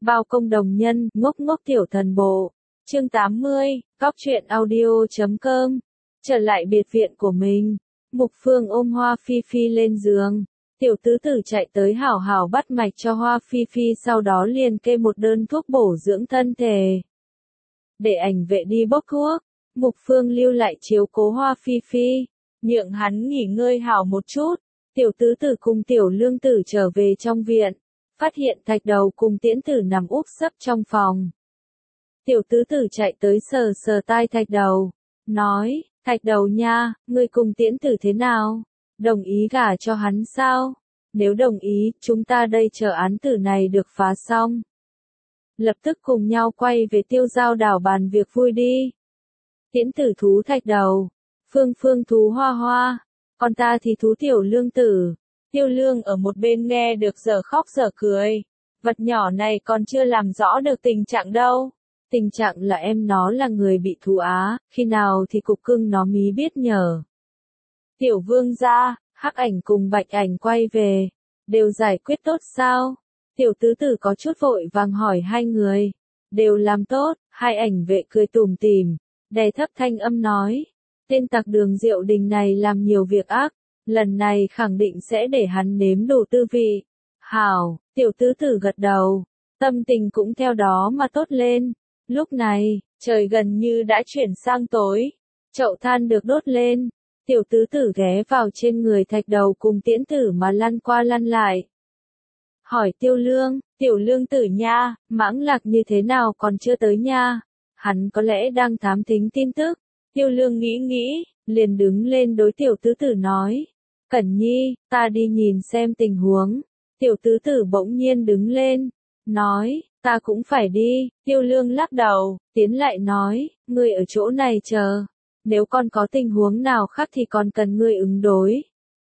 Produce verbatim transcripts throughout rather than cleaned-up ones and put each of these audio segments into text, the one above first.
Bao công đồng nhân, ngốc ngốc tiểu thần bộ. Chương tám mươi, Góc truyện audio chấm com. Trở lại biệt viện của mình. Mục Phương ôm Hoa Phi Phi lên giường. Tiểu tứ tử chạy tới hảo hảo bắt mạch cho Hoa Phi Phi, sau đó liền kê một đơn thuốc bổ dưỡng thân thể. Để ảnh vệ đi bốc thuốc. Mục Phương lưu lại chiếu cố Hoa Phi Phi, nhượng hắn nghỉ ngơi hảo một chút. Tiểu tứ tử cùng tiểu lương tử trở về trong viện, phát hiện thạch đầu cùng tiễn tử nằm úp sấp trong phòng. Tiểu tứ tử chạy tới sờ sờ tai thạch đầu, nói, thạch đầu nha, ngươi cùng tiễn tử thế nào? Đồng ý gả cho hắn sao? Nếu đồng ý, chúng ta đây chờ án tử này được phá xong. Lập tức cùng nhau quay về Tiêu Giao đảo bàn việc vui đi. Tiễn tử thú thạch đầu, Phương Phương thú Hoa Hoa, còn ta thì thú tiểu lương tử. Tiêu lương ở một bên nghe được dở khóc dở cười. Vật nhỏ này còn chưa làm rõ được tình trạng đâu. Tình trạng là em nó là người bị thú á, khi nào thì cục cưng nó mí biết nhờ. Tiểu vương gia, Hắc Ảnh cùng Bạch Ảnh quay về, đều giải quyết tốt sao? Tiểu tứ tử có chút vội vàng hỏi hai người. Đều làm tốt, hai ảnh vệ cười tủm tỉm, đè thấp thanh âm nói. Tên tặc Đường Diệu Đình này làm nhiều việc ác, lần này khẳng định sẽ để hắn nếm đủ tư vị. Hảo, tiểu tứ tử gật đầu, tâm tình cũng theo đó mà tốt lên. Lúc này, trời gần như đã chuyển sang tối, chậu than được đốt lên. Tiểu tứ tử ghé vào trên người thạch đầu cùng tiễn tử mà lăn qua lăn lại. Hỏi Tiêu Lương, tiểu lương tử nha, Mãng Lạc như thế nào còn chưa tới nha? Hắn có lẽ đang thám thính tin tức. Tiêu Lương nghĩ nghĩ, liền đứng lên đối tiểu tứ tử nói. Cẩn Nhi, ta đi nhìn xem tình huống. Tiểu tứ tử bỗng nhiên đứng lên, nói, ta cũng phải đi. Tiêu Lương lắc đầu, tiến lại nói, ngươi ở chỗ này chờ. Nếu con có tình huống nào khác thì còn cần ngươi ứng đối.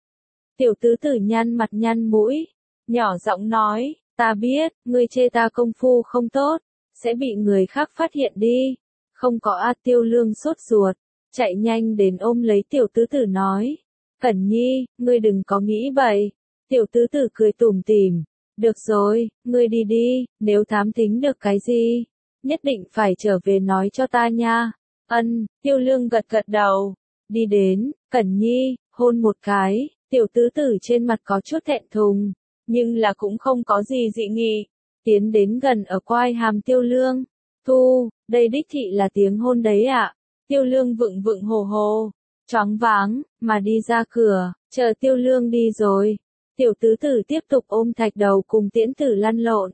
Tiểu tứ tử nhăn mặt nhăn mũi, nhỏ giọng nói, ta biết, ngươi chê ta công phu không tốt, sẽ bị người khác phát hiện đi. Không có a. Tiêu Lương sốt ruột, chạy nhanh đến ôm lấy tiểu tứ tử nói. Cẩn Nhi, ngươi đừng có nghĩ bậy. Tiểu tứ tử cười tủm tỉm, được rồi, ngươi đi đi, nếu thám thính được cái gì, nhất định phải trở về nói cho ta nha. Ân, Tiêu Lương gật gật đầu, đi đến, Cẩn Nhi, hôn một cái. Tiểu tứ tử trên mặt có chút thẹn thùng, nhưng là cũng không có gì dị nghị, tiến đến gần ở quai hàm Tiêu Lương. Thu, đây đích thị là tiếng hôn đấy ạ. Tiêu Lương vựng vựng hồ hồ, choáng váng, mà đi ra cửa, chờ Tiêu Lương đi rồi. Tiểu tứ tử tiếp tục ôm thạch đầu cùng tiễn tử lăn lộn.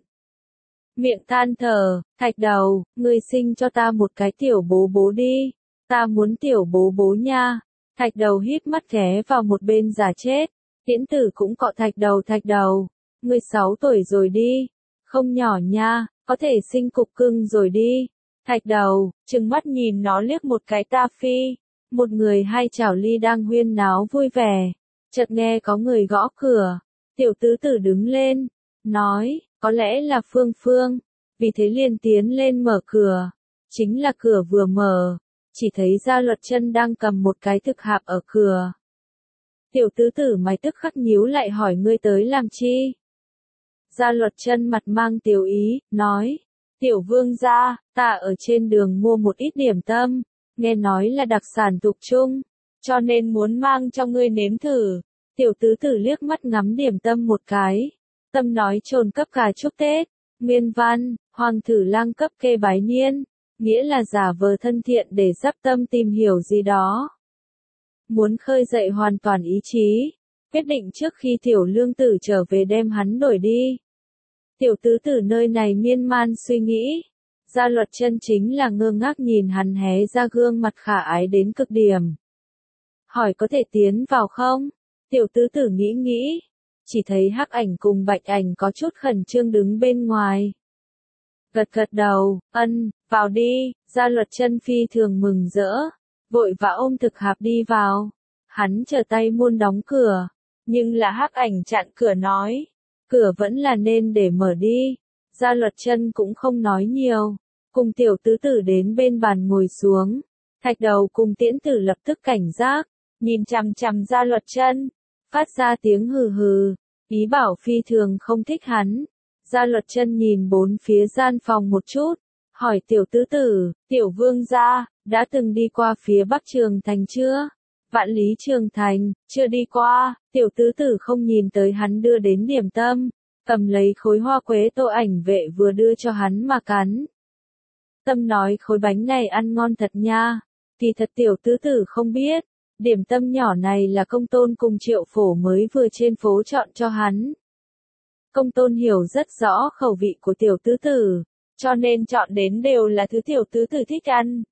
Miệng than thở, thạch đầu, ngươi sinh cho ta một cái tiểu bố bố đi. Ta muốn tiểu bố bố nha. Thạch đầu híp mắt ghé vào một bên giả chết. Tiễn tử cũng cọ thạch đầu thạch đầu. Ngươi sáu tuổi rồi đi. Không nhỏ nha, có thể sinh cục cưng rồi đi. Thạch đầu, trừng mắt nhìn nó liếc một cái ta phi. Một người hai chảo ly đang huyên náo vui vẻ. Chợt nghe có người gõ cửa. Tiểu tứ tử đứng lên, nói, có lẽ là Phương Phương. Vì thế liền tiến lên mở cửa. Chính là cửa vừa mở, chỉ thấy Gia Luật Chân đang cầm một cái thực hạp ở cửa. Tiểu tứ tử mày tức khắc nhíu lại hỏi ngươi tới làm chi? Gia Luật Chân mặt mang tiểu ý, nói, tiểu vương gia, ta ở trên đường mua một ít điểm tâm, nghe nói là đặc sản tục trung, cho nên muốn mang cho ngươi nếm thử. Tiểu tứ tử liếc mắt ngắm điểm tâm một cái, tâm nói trồn cấp cà chúc Tết, nguyên văn, hoàng thử lang cấp kê bái niên, nghĩa là giả vờ thân thiện để dắp tâm tìm hiểu gì đó. Muốn khơi dậy hoàn toàn ý chí, quyết định trước khi tiểu lương tử trở về đem hắn đổi đi. Tiểu tứ tử nơi này miên man suy nghĩ. Gia Luật Chân chính là ngơ ngác nhìn hắn hé ra gương mặt khả ái đến cực điểm. Hỏi có thể tiến vào không? Tiểu tứ tử nghĩ nghĩ. Chỉ thấy Hắc Ảnh cùng Bạch Ảnh có chút khẩn trương đứng bên ngoài. Gật gật đầu, ân, vào đi. Gia Luật Chân phi thường mừng rỡ, vội vã ôm thực hạp đi vào. Hắn trở tay muốn đóng cửa, nhưng là Hắc Ảnh chặn cửa nói, cửa vẫn là nên để mở đi. Gia Luật Chân cũng không nói nhiều, cùng tiểu tứ tử đến bên bàn ngồi xuống. Thạch đầu cùng tiễn tử lập tức cảnh giác, nhìn chằm chằm Gia Luật Chân, phát ra tiếng hừ hừ, ý bảo phi thường không thích hắn. Gia Luật Chân nhìn bốn phía gian phòng một chút, hỏi tiểu tứ tử, tiểu vương gia, đã từng đi qua phía Bắc Trường Thành chưa? Vạn Lý Trường Thành, chưa đi qua, tiểu tứ tử không nhìn tới hắn đưa đến điểm tâm, cầm lấy khối hoa quế Tô Ảnh Vệ vừa đưa cho hắn mà cắn. Tâm nói khối bánh này ăn ngon thật nha, kỳ thật tiểu tứ tử không biết, điểm tâm nhỏ này là Công Tôn cùng Triệu Phổ mới vừa trên phố chọn cho hắn. Công Tôn hiểu rất rõ khẩu vị của tiểu tứ tử, cho nên chọn đến đều là thứ tiểu tứ tử thích ăn.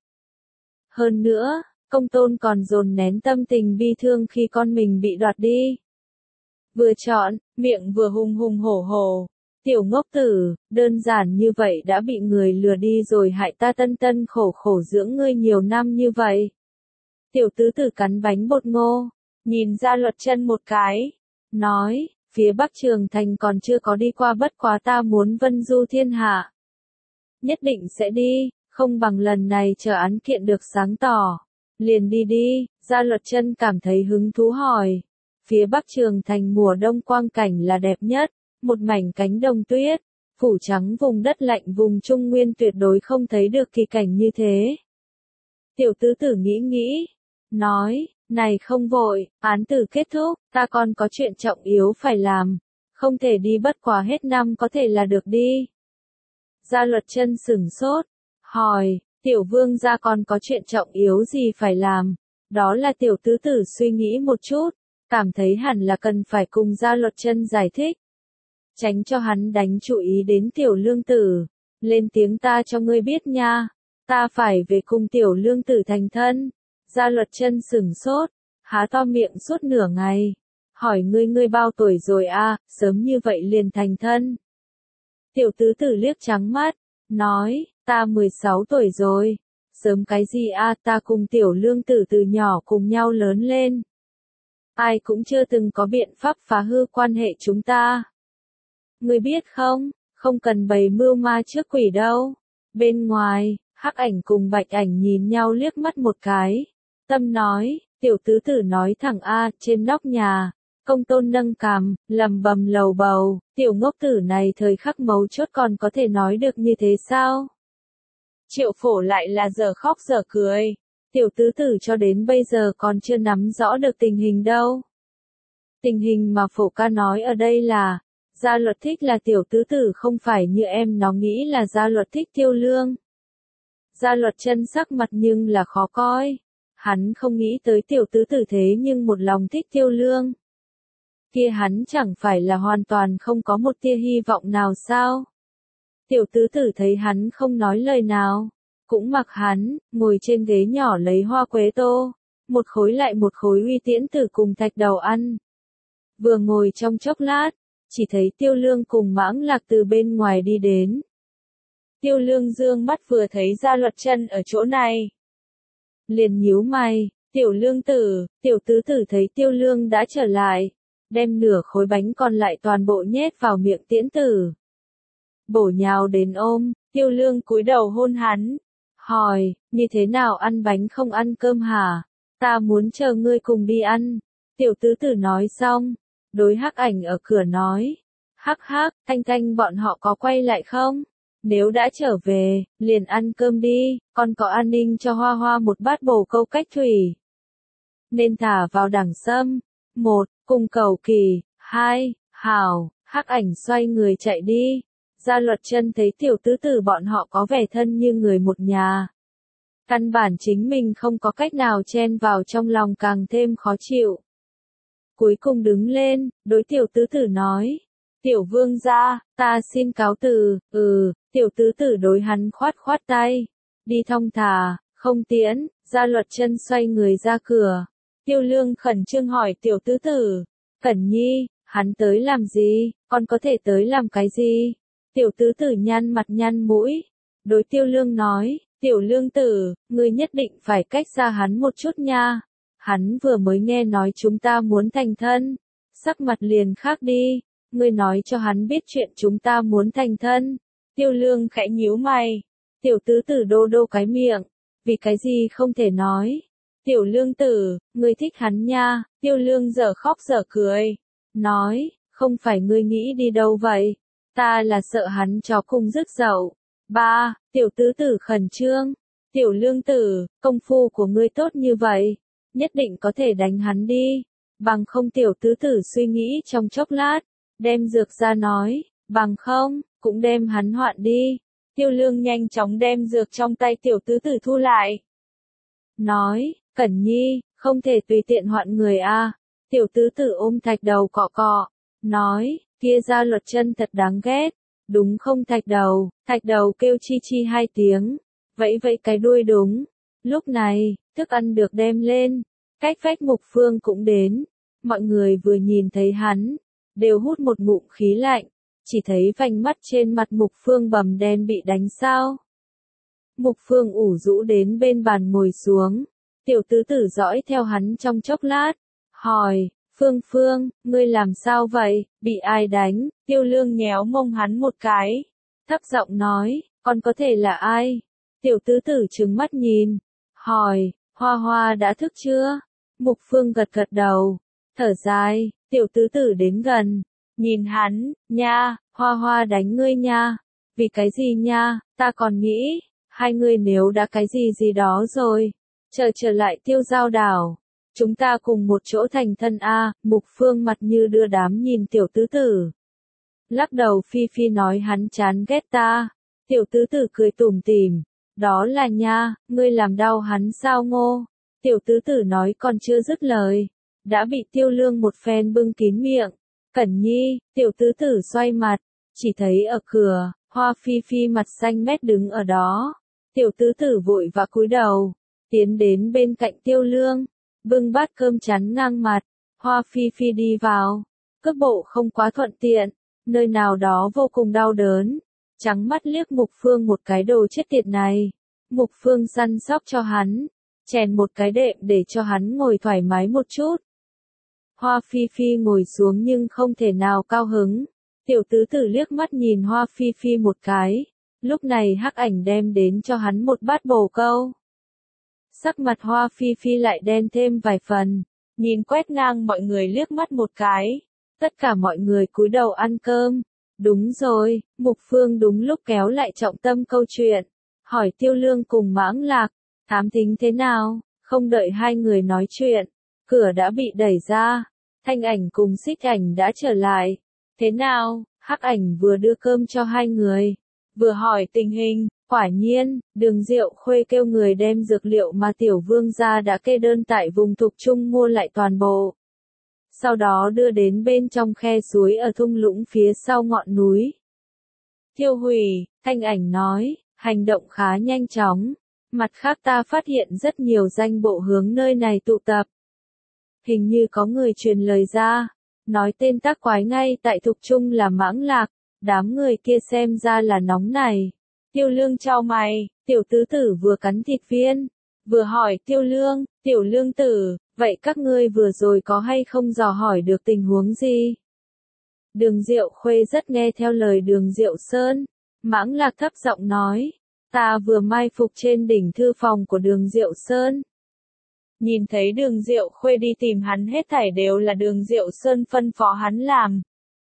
Hơn nữa, Công Tôn còn dồn nén tâm tình bi thương khi con mình bị đoạt đi. Vừa chọn, miệng vừa hùng hùng hổ hổ. Tiểu ngốc tử, đơn giản như vậy đã bị người lừa đi rồi hại ta tân tân khổ khổ dưỡng ngươi nhiều năm như vậy. Tiểu tứ tử cắn bánh bột ngô, nhìn Gia Luật Chân một cái, nói, phía Bắc Trường Thành còn chưa có đi qua bất quá ta muốn vân du thiên hạ. Nhất định sẽ đi, không bằng lần này chờ án kiện được sáng tỏ. Liền đi đi, Gia Luật Chân cảm thấy hứng thú hỏi. Phía Bắc Trường Thành mùa đông quang cảnh là đẹp nhất, một mảnh cánh đồng tuyết, phủ trắng vùng đất lạnh vùng Trung Nguyên tuyệt đối không thấy được kỳ cảnh như thế. Tiểu tứ tử nghĩ nghĩ, nói, này không vội, án tử kết thúc, ta còn có chuyện trọng yếu phải làm, không thể đi bất quá hết năm có thể là được đi. Gia Luật Chân sửng sốt, hỏi, tiểu vương gia còn có chuyện trọng yếu gì phải làm, đó là tiểu tứ tử suy nghĩ một chút, cảm thấy hẳn là cần phải cùng Gia Luật Chân giải thích. Tránh cho hắn đánh chú ý đến tiểu lương tử, lên tiếng ta cho ngươi biết nha, ta phải về cùng tiểu lương tử thành thân. Gia Luật Chân sửng sốt, há to miệng suốt nửa ngày, hỏi ngươi ngươi bao tuổi rồi a, sớm như vậy liền thành thân. Tiểu tứ tử liếc trắng mắt, nói, ta mười sáu tuổi rồi, sớm cái gì a, ta cùng tiểu lương tử từ nhỏ cùng nhau lớn lên. Ai cũng chưa từng có biện pháp phá hư quan hệ chúng ta. Ngươi biết không, không cần bày mưu ma trước quỷ đâu. Bên ngoài, Hắc Ảnh cùng Bạch Ảnh nhìn nhau liếc mắt một cái. Tâm nói, tiểu tứ tử nói thẳng a, trên nóc nhà, Công Tôn nâng cằm, lầm bầm lầu bầu, tiểu ngốc tử này thời khắc mấu chốt còn có thể nói được như thế sao? Triệu Phổ lại là giờ khóc giờ cười, tiểu tứ tử cho đến bây giờ còn chưa nắm rõ được tình hình đâu. Tình hình mà Phổ ca nói ở đây là, Gia Luật thích là tiểu tứ tử không phải như em nó nghĩ là Gia Luật thích Tiêu Lương. Gia Luật Chân sắc mặt nhưng là khó coi. Hắn không nghĩ tới tiểu tứ tử thế nhưng một lòng thích Tiêu Lương. Kia hắn chẳng phải là hoàn toàn không có một tia hy vọng nào sao? Tiểu tứ tử thấy hắn không nói lời nào, cũng mặc hắn, ngồi trên ghế nhỏ lấy hoa quế tô, một khối lại một khối uy tiễn tử cùng thạch đầu ăn. Vừa ngồi trong chốc lát, chỉ thấy Tiêu Lương cùng Mãng Lạc từ bên ngoài đi đến. Tiêu Lương dương mắt vừa thấy Gia Luật Chân ở chỗ này, liền nhíu mày, tiểu lương tử, tiểu tứ tử thấy Tiêu Lương đã trở lại, đem nửa khối bánh còn lại toàn bộ nhét vào miệng tiễn tử. Bổ nhào đến ôm, Tiêu Lương cúi đầu hôn hắn, hỏi, như thế nào ăn bánh không ăn cơm hả? Ta muốn chờ ngươi cùng đi ăn. Tiểu tứ tử nói xong, đối Hắc Ảnh ở cửa nói, hắc hắc, Thanh Thanh bọn họ có quay lại không? Nếu đã trở về, liền ăn cơm đi, còn có an ninh cho Hoa Hoa một bát bồ câu cách thủy. Nên thả vào đẳng sâm. Một, cùng cầu kỳ. Hai, hảo, Hắc Ảnh xoay người chạy đi. Gia Luật Chân thấy tiểu tứ tử bọn họ có vẻ thân như người một nhà. Căn bản chính mình không có cách nào chen vào trong lòng càng thêm khó chịu. Cuối cùng đứng lên, đối tiểu tứ tử nói. Tiểu vương gia, ta xin cáo từ, ừ, tiểu tứ tử đối hắn khoát khoát tay. Đi thong thả, không tiễn, Gia Luật Chân xoay người ra cửa. Tiêu Lương khẩn trương hỏi tiểu tứ tử, Cẩn Nhi, hắn tới làm gì, con có thể tới làm cái gì? Tiểu tứ tử nhăn mặt nhăn mũi, đối Tiêu Lương nói, tiểu lương tử, ngươi nhất định phải cách xa hắn một chút nha. Hắn vừa mới nghe nói chúng ta muốn thành thân, sắc mặt liền khác đi, ngươi nói cho hắn biết chuyện chúng ta muốn thành thân. Tiêu Lương khẽ nhíu mày, tiểu tứ tử đô đô cái miệng, vì cái gì không thể nói. Tiểu lương tử, ngươi thích hắn nha. Tiêu Lương giờ khóc giờ cười, nói, không phải ngươi nghĩ đi đâu vậy, Ta là sợ hắn chó cùng rước dậu. Ba, tiểu tứ tử khẩn trương. Tiểu lương tử, công phu của ngươi tốt như vậy, nhất định có thể đánh hắn đi. Bằng không tiểu tứ tử suy nghĩ trong chốc lát, đem dược ra nói, bằng không, cũng đem hắn hoạn đi. Tiêu lương nhanh chóng đem dược trong tay tiểu tứ tử thu lại. Nói, Cẩn Nhi, không thể tùy tiện hoạn người a. Tiểu tứ tử ôm thạch đầu cọ cọ, nói, kia gia luật chân thật đáng ghét. Đúng không thạch đầu, thạch đầu kêu chi chi hai tiếng, vẫy vẫy cái đuôi đúng. Lúc này, thức ăn được đem lên, cách vách Mục Phương cũng đến. Mọi người vừa nhìn thấy hắn, đều hút một ngụm khí lạnh, chỉ thấy vành mắt trên mặt Mục Phương bầm đen bị đánh sao. Mục Phương ủ rũ đến bên bàn ngồi xuống, tiểu tứ tử dõi theo hắn trong chốc lát, hỏi, Phương Phương, ngươi làm sao vậy, bị ai đánh? Tiêu lương nhéo mông hắn một cái, thấp giọng nói, còn có thể là ai? Tiểu tứ tử trừng mắt nhìn, hỏi, Hoa Hoa đã thức chưa? Mục Phương gật gật đầu, thở dài, tiểu tứ tử đến gần, nhìn hắn, nha, Hoa Hoa đánh ngươi nha, vì cái gì nha, ta còn nghĩ, hai ngươi nếu đã cái gì gì đó rồi, chờ trở lại Tiêu Giao đảo. Chúng ta cùng một chỗ thành thân a. Mục Phương mặt như đưa đám nhìn tiểu tứ tử. Lắc đầu phi phi nói hắn chán ghét ta. Tiểu tứ tử cười tủm tỉm. Đó là nha, ngươi làm đau hắn sao ngô. Tiểu tứ tử nói còn chưa dứt lời. Đã bị tiêu lương một phen bưng kín miệng. Cẩn Nhi, tiểu tứ tử xoay mặt. Chỉ thấy ở cửa, Hoa Phi Phi mặt xanh mét đứng ở đó. Tiểu tứ tử vội vã cúi đầu. Tiến đến bên cạnh tiêu lương. Bưng bát cơm chắn ngang mặt, Hoa Phi Phi đi vào, cước bộ không quá thuận tiện, nơi nào đó vô cùng đau đớn, trắng mắt liếc Mục Phương một cái đồ chết tiệt này. Mục Phương săn sóc cho hắn, chèn một cái đệm để cho hắn ngồi thoải mái một chút. Hoa Phi Phi ngồi xuống nhưng không thể nào cao hứng, tiểu tứ tử liếc mắt nhìn Hoa Phi Phi một cái, lúc này Hắc Ảnh đem đến cho hắn một bát bồ câu. Sắc mặt Hoa Phi Phi lại đen thêm vài phần, nhìn quét ngang mọi người liếc mắt một cái. Tất cả mọi người cúi đầu ăn cơm. Đúng rồi, Mục Phương đúng lúc kéo lại trọng tâm câu chuyện. Hỏi Tiêu Lương cùng Mãng Lạc, thám thính thế nào? Không đợi hai người nói chuyện, cửa đã bị đẩy ra. Thanh Ảnh cùng Xích Ảnh đã trở lại. Thế nào? Hắc Ảnh vừa đưa cơm cho hai người, vừa hỏi tình hình. Quả nhiên, Đường Diệu Khuê kêu người đem dược liệu mà tiểu vương gia đã kê đơn tại vùng Thục Trung mua lại toàn bộ. Sau đó đưa đến bên trong khe suối ở thung lũng phía sau ngọn núi. Tiêu hủy, Thanh Ảnh nói, hành động khá nhanh chóng. Mặt khác ta phát hiện rất nhiều danh bộ hướng nơi này tụ tập. Hình như có người truyền lời ra, nói tên tác quái ngay tại Thục Trung là Mãng Lạc, đám người kia xem ra là nóng này. Tiêu Lương chau mày, tiểu tứ tử vừa cắn thịt viên, vừa hỏi Tiêu Lương, tiểu lương tử, vậy các ngươi vừa rồi có hay không dò hỏi được tình huống gì? Đường Diệu Khuê rất nghe theo lời Đường Diệu Sơn, Mãng Lạc thấp giọng nói, ta vừa mai phục trên đỉnh thư phòng của Đường Diệu Sơn. Nhìn thấy Đường Diệu Khuê đi tìm hắn hết thảy đều là Đường Diệu Sơn phân phó hắn làm.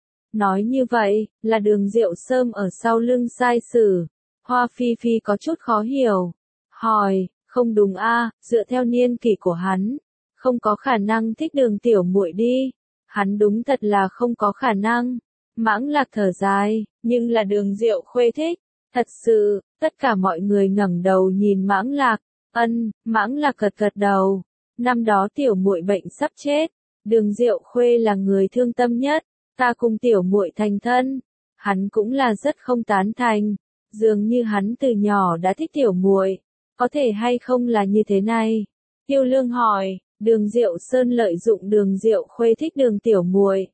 Nói như vậy, là Đường Diệu Sơn ở sau lưng sai sử. Hoa Phi Phi có chút khó hiểu. Hỏi, không đúng a, dựa theo niên kỷ của hắn, không có khả năng thích Đường tiểu muội đi. Hắn đúng thật là không có khả năng. Mãng Lạc thở dài, nhưng là Đường Diệu Khuê thích. Thật sự, tất cả mọi người ngẩng đầu nhìn Mãng Lạc. Ân, Mãng Lạc gật gật đầu. Năm đó tiểu muội bệnh sắp chết, Đường Diệu Khuê là người thương tâm nhất, ta cùng tiểu muội thành thân, hắn cũng là rất không tán thành, dường như hắn từ nhỏ đã thích tiểu muội, có thể hay không là như thế này? Tiêu Lương hỏi, Đường Diệu Sơn lợi dụng Đường Diệu Khuê thích Đường tiểu muội,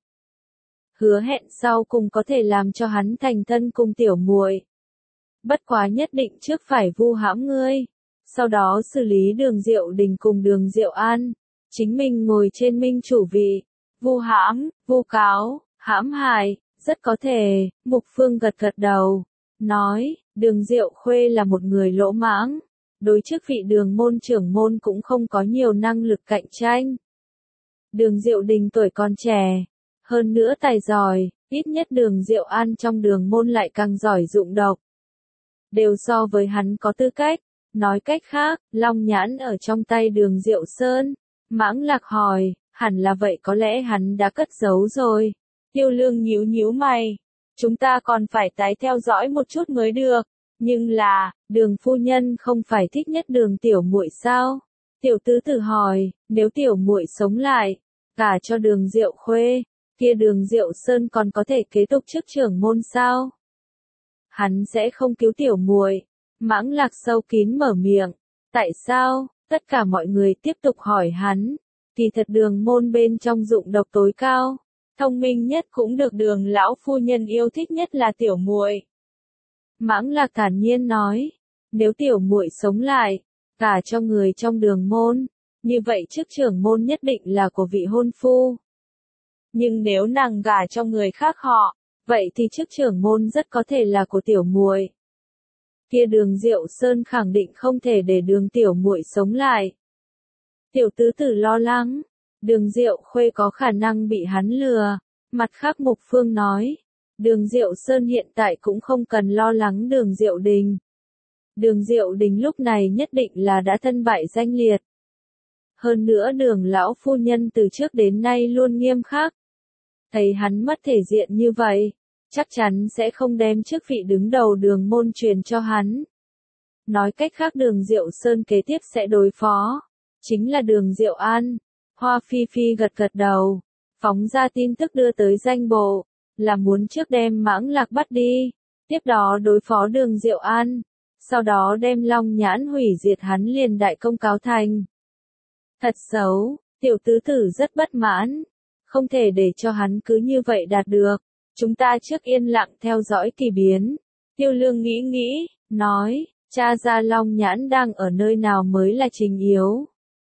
hứa hẹn sau cùng có thể làm cho hắn thành thân cùng tiểu muội. Bất quá nhất định trước phải vu hãm ngươi. Sau đó xử lý Đường Diệu Đình cùng Đường Diệu An, chính mình ngồi trên minh chủ vị, vu hãm, vu cáo, hãm hại, rất có thể. Mục Phương gật gật đầu, nói, Đường Diệu Khuê là một người lỗ mãng, đối chức vị Đường môn trưởng môn cũng không có nhiều năng lực cạnh tranh. Đường Diệu Đình tuổi còn trẻ, hơn nữa tài giỏi, Ít nhất Đường Diệu An trong Đường môn lại càng giỏi dụng độc. Đều so với hắn có tư cách. Nói cách khác, Long Nhãn ở trong tay Đường Diệu Sơn. Mãng Lạc hỏi, hẳn là vậy, có lẽ hắn đã cất giấu rồi. Tiêu Lương nhíu nhíu mày. Chúng ta còn phải tái theo dõi một chút mới được. Nhưng là, Đường phu nhân không phải thích nhất Đường tiểu muội sao? Tiểu tứ tử hỏi, nếu tiểu muội sống lại, gả cho Đường Diệu Khuê, kia Đường Diệu Sơn còn có thể kế tục chức trưởng môn sao? Hắn sẽ không cứu tiểu muội. Mãng Lạc sâu kín mở miệng. Tại sao? Tất cả mọi người tiếp tục hỏi hắn. Kỳ thật Đường môn bên trong dụng độc tối cao, thông minh nhất cũng được Đường lão phu nhân yêu thích nhất là tiểu muội. Mãng Lạc thản nhiên nói, nếu tiểu muội sống lại, gả cho người trong Đường môn, như vậy chức trưởng môn nhất định là của vị hôn phu. Nhưng nếu nàng gả cho người khác họ, vậy thì chức trưởng môn rất có thể là của tiểu muội. Kia Đường Diệu Sơn khẳng định không thể để Đường tiểu muội sống lại. Tiểu tứ tử lo lắng, Đường Diệu Khuê có khả năng bị hắn lừa. Mặt khác Mục Phương nói, Đường Diệu Sơn hiện tại cũng không cần lo lắng Đường Diệu Đình. Đường Diệu Đình lúc này nhất định là đã thân bại danh liệt. Hơn nữa Đường lão phu nhân từ trước đến nay luôn nghiêm khắc. Thấy hắn mất thể diện như vậy, chắc chắn sẽ không đem chức vị đứng đầu Đường môn truyền cho hắn. Nói cách khác Đường Diệu Sơn kế tiếp sẽ đối phó, chính là Đường Diệu An. Hoa Phi Phi gật gật đầu, phóng ra tin tức đưa tới danh bộ, là muốn trước đem Mãng Lạc bắt đi, tiếp đó đối phó Đường Diệu An, sau đó đem Long Nhãn hủy diệt hắn liền đại công cáo thành. Thật xấu, tiểu tứ tử rất bất mãn, không thể để cho hắn cứ như vậy đạt được, chúng ta trước yên lặng theo dõi kỳ biến. Tiêu Lương nghĩ nghĩ, nói, cha ra Long Nhãn đang ở nơi nào mới là chính yếu.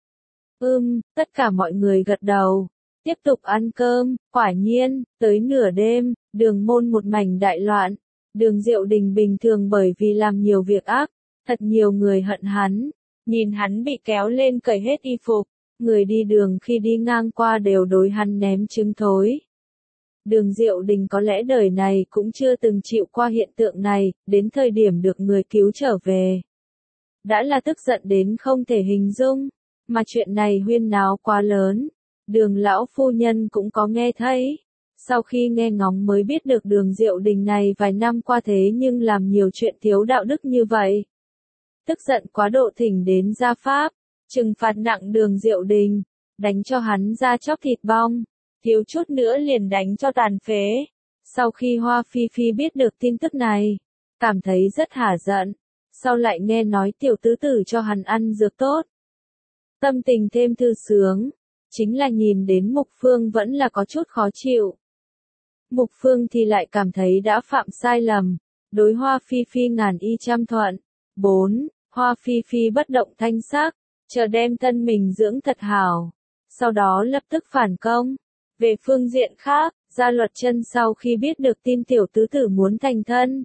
Ừm, tất cả mọi người gật đầu, tiếp tục ăn cơm. Quả nhiên, tới nửa đêm, Đường môn một mảnh đại loạn. Đường Diệu Đình bình thường bởi vì làm nhiều việc ác, thật nhiều người hận hắn, nhìn hắn bị kéo lên cởi hết y phục, người đi đường khi đi ngang qua đều đối hắn ném trứng thối. Đường Diệu Đình có lẽ đời này cũng chưa từng chịu qua hiện tượng này, đến thời điểm được người cứu trở về. Đã là tức giận đến không thể hình dung, mà chuyện này huyên náo quá lớn. Đường lão phu nhân cũng có nghe thấy. Sau khi nghe ngóng mới biết được Đường Diệu Đình này vài năm qua thế nhưng làm nhiều chuyện thiếu đạo đức như vậy. Tức giận quá độ thỉnh đến gia pháp, trừng phạt nặng Đường Diệu Đình, đánh cho hắn ra chóc thịt bong, thiếu chút nữa liền đánh cho tàn phế. Sau khi Hoa Phi Phi biết được tin tức này, cảm thấy rất hả giận, sau lại nghe nói tiểu tứ tử cho hắn ăn dược tốt. Tâm tình thêm thư sướng, chính là nhìn đến Mục Phương vẫn là có chút khó chịu. Mục Phương thì lại cảm thấy đã phạm sai lầm, đối Hoa Phi Phi ngàn y trăm thuận. bốn. Hoa Phi Phi bất động thanh sắc, chờ đem thân mình dưỡng thật hảo, sau đó lập tức phản công. Về phương diện khác, Gia Luật Chân sau khi biết được tin tiểu tứ tử muốn thành thân,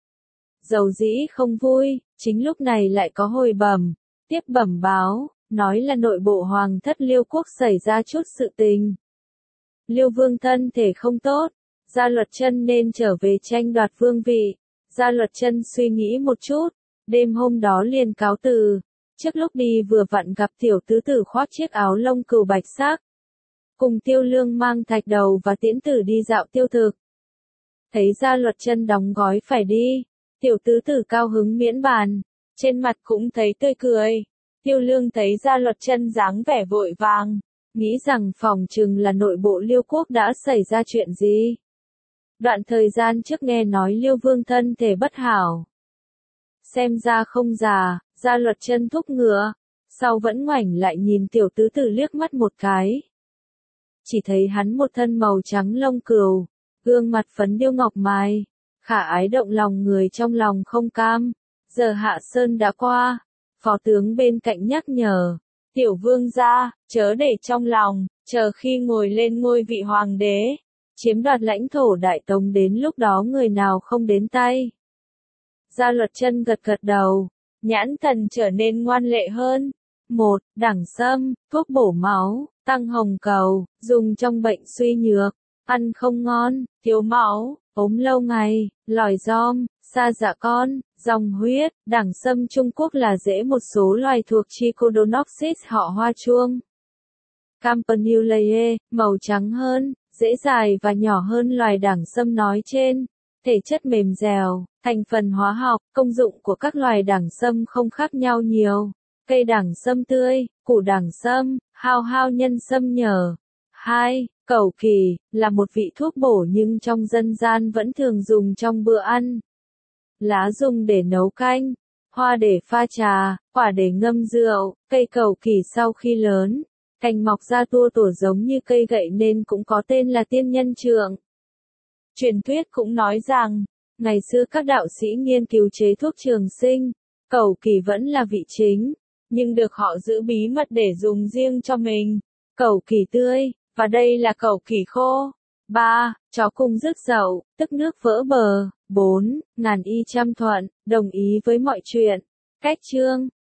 dầu dĩ không vui, chính lúc này lại có hồi bẩm, tiếp bẩm báo, nói là nội bộ hoàng thất Liêu quốc xảy ra chút sự tình. Liêu vương thân thể không tốt, Gia Luật Chân nên trở về tranh đoạt vương vị. Gia Luật Chân suy nghĩ một chút, đêm hôm đó liền cáo từ. Trước lúc đi vừa vặn gặp tiểu tứ tử khoác chiếc áo lông cừu bạch sắc, cùng Tiêu Lương mang Thạch Đầu và Tiễn Tử đi dạo tiêu thực. Thấy Gia Luật Chân đóng gói phải đi, tiểu tứ tử cao hứng miễn bàn, trên mặt cũng thấy tươi cười. Tiêu Lương thấy Gia Luật Chân dáng vẻ vội vàng, nghĩ rằng phòng chừng là nội bộ Liêu quốc đã xảy ra chuyện gì. Đoạn thời gian trước nghe nói Liêu vương thân thể bất hảo, xem ra không già. Gia Luật Chân thúc ngựa, sau vẫn ngoảnh lại nhìn tiểu tứ tử liếc mắt một cái. Chỉ thấy hắn một thân màu trắng lông cừu, gương mặt phấn điêu ngọc mai, khả ái động lòng người trong lòng không cam. Giờ Hạ Sơn đã qua, phó tướng bên cạnh nhắc nhở, tiểu vương gia, chớ để trong lòng, chờ khi ngồi lên ngôi vị hoàng đế, chiếm đoạt lãnh thổ Đại Tống đến lúc đó người nào không đến tay. Gia Luật Chân gật gật đầu, nhãn thần trở nên ngoan lệ hơn. một. Đẳng sâm, thuốc bổ máu, tăng hồng cầu, dùng trong bệnh suy nhược. ăn không ngon, thiếu máu, ốm lâu ngày, lòi giom, sa dạ con, dòng huyết. Đẳng sâm Trung Quốc là rễ một số loài thuộc Trichodonopsis họ hoa chuông. Campanulae, màu trắng hơn, rễ dài và nhỏ hơn loài đẳng sâm nói trên. Thể chất mềm dẻo, thành phần hóa học, công dụng của các loài đẳng sâm không khác nhau nhiều. Cây đẳng sâm tươi, củ đẳng sâm, hao hao nhân sâm nhờ. hai. Cẩu kỳ, là một vị thuốc bổ nhưng trong dân gian vẫn thường dùng trong bữa ăn. Lá dùng để nấu canh, hoa để pha trà, quả để ngâm rượu. Cây cẩu kỳ sau khi lớn, cành mọc ra tua tủa giống như cây gậy nên cũng có tên là tiên nhân trượng. Truyền thuyết cũng nói rằng, ngày xưa các đạo sĩ nghiên cứu chế thuốc trường sinh, cẩu kỳ vẫn là vị chính, nhưng được họ giữ bí mật để dùng riêng cho mình. Cẩu kỳ tươi, và đây là cẩu kỳ khô. ba. Chó cùng rước dậu, tức nước vỡ bờ. bốn. Ngàn y trăm thuận, đồng ý với mọi chuyện. Cách chương